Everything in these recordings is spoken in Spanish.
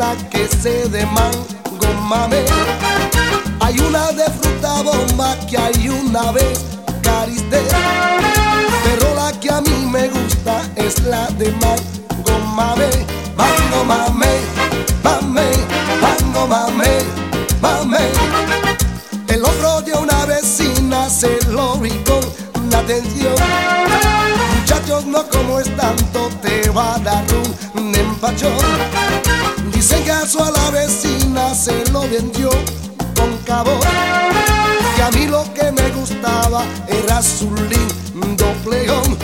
casa que sé de mango mame. Hay una de fruta bomba que hay una vez caristé, pero la que a mí me gusta es la de mango mame. Mango mame, mame, mango mame, mame. El otro día una vecina se lo vi con atención. Muchachos, no como es tanto, te va a dar un empachón. Dicen que a su a la vecina se lo vendió con cabor, que a mí lo que me gustaba era su lindo plegón.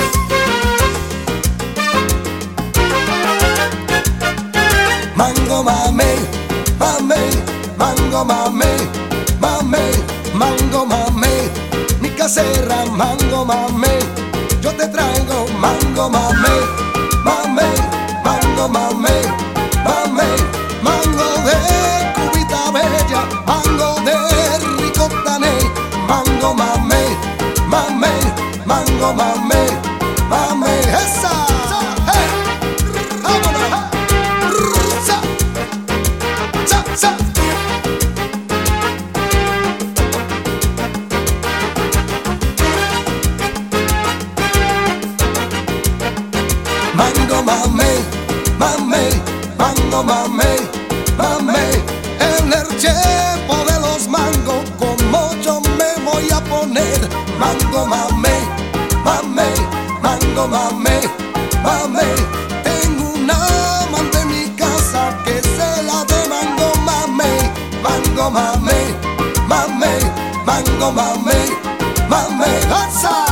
Mango mame, mame, mango mame, mame, mango mame, mi casera mango mame. Yo te traigo mango mame, mame, mango mame, mame, mango de cubita bella, mango de ricotané, mango mame, mame, mango mame, mame, esa. Mango mame, mame, mango mame, mame. En el chepo de los mangos, como yo me voy a poner. Mango mame, mame, mango mame, mame. Tengo una amante en mi casa que se la de mango mame. Mango mame, mame, mango mame, mame. ¡Alza!